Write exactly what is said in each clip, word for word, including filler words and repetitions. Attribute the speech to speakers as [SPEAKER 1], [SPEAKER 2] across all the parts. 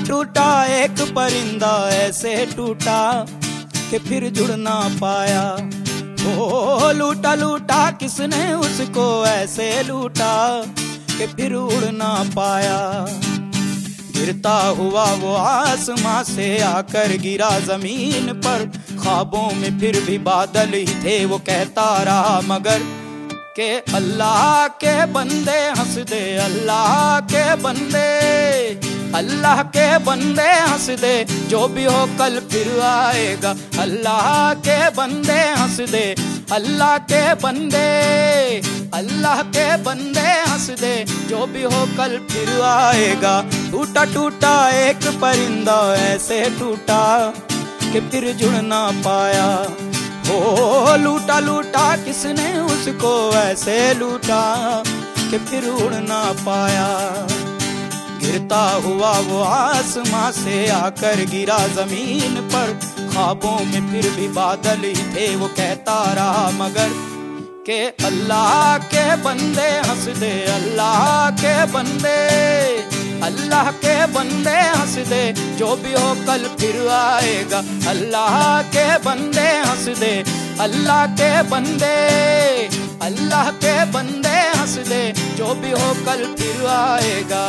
[SPEAKER 1] टूटा एक परिंदा ऐसे टूटा कि फिर जुड़ ना पाया। ओ लूटा लूटा किसने उसको ऐसे लूटा कि फिर उड़ ना पाया। गिरता हुआ वो आसमां से आकर गिरा जमीन पर, ख्वाबों में फिर भी बादल ही थे वो कहता रहा मगर के अल्लाह के बंदे हंस दे, अल्लाह के बंदे, अल्लाह के बंदे हंस दे, जो भी हो कल फिर आएगा। अल्लाह के बंदे हंस दे, अल्लाह के बंदे, अल्लाह के बंदे हंस दे, जो भी हो कल फिर आएगा। टूटा टूटा एक परिंदा ऐसे टूटा कि फिर जुड़ ना पाया। ओ लूटा लूटा किसने उसको ऐसे लूटा कि फिर उड़ ना पाया। गिरता हुआ वो आसमां से आकर गिरा जमीन पर, ख्वाबों में फिर भी बादल ही थे वो कहता रहा मगर के अल्लाह के बंदे हंस दे, अल्लाह के बंदे, अल्लाह के बंदे हंस दे, जो भी हो कल फिर आएगा। अल्लाह के बंदे हंस दे, अल्लाह के बंदे, अल्लाह के बंदे हंस दे, जो भी हो कल फिर आएगा।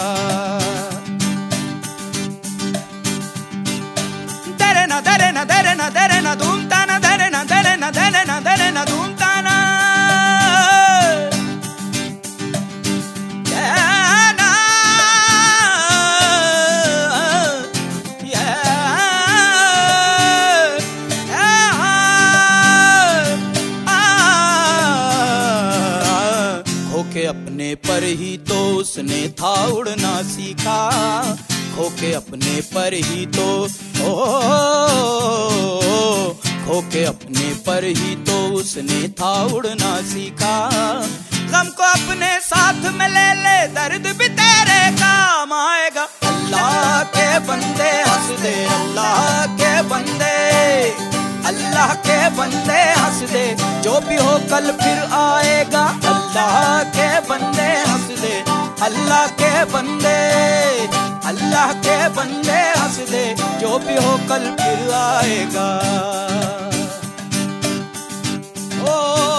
[SPEAKER 1] दरे ना दरे ना दरे ना दरे ना धूम ताना, दरे ना दरे ना दरे ना दरे ना धूम ताना। खोके अपने पर ही तो उसने था उड़ना सीखा, खोके अपने पर ही तो ओ खोके अपने पर ही तो उसने था उड़ना सीखा। गम को अपने साथ में ले ले, दर्द भी तेरे काम आएगा। अल्लाह के बंदे हंस दे, अल्लाह के बंदे, अल्लाह के बंदे हंस दे, जो भी हो कल फिर आएगा। अल्लाह के बंदे हंस दे, अल्लाह के बंदे, अल्लाह के बंदे हंस दे, जो भी हो कल फिर आएगा। ओ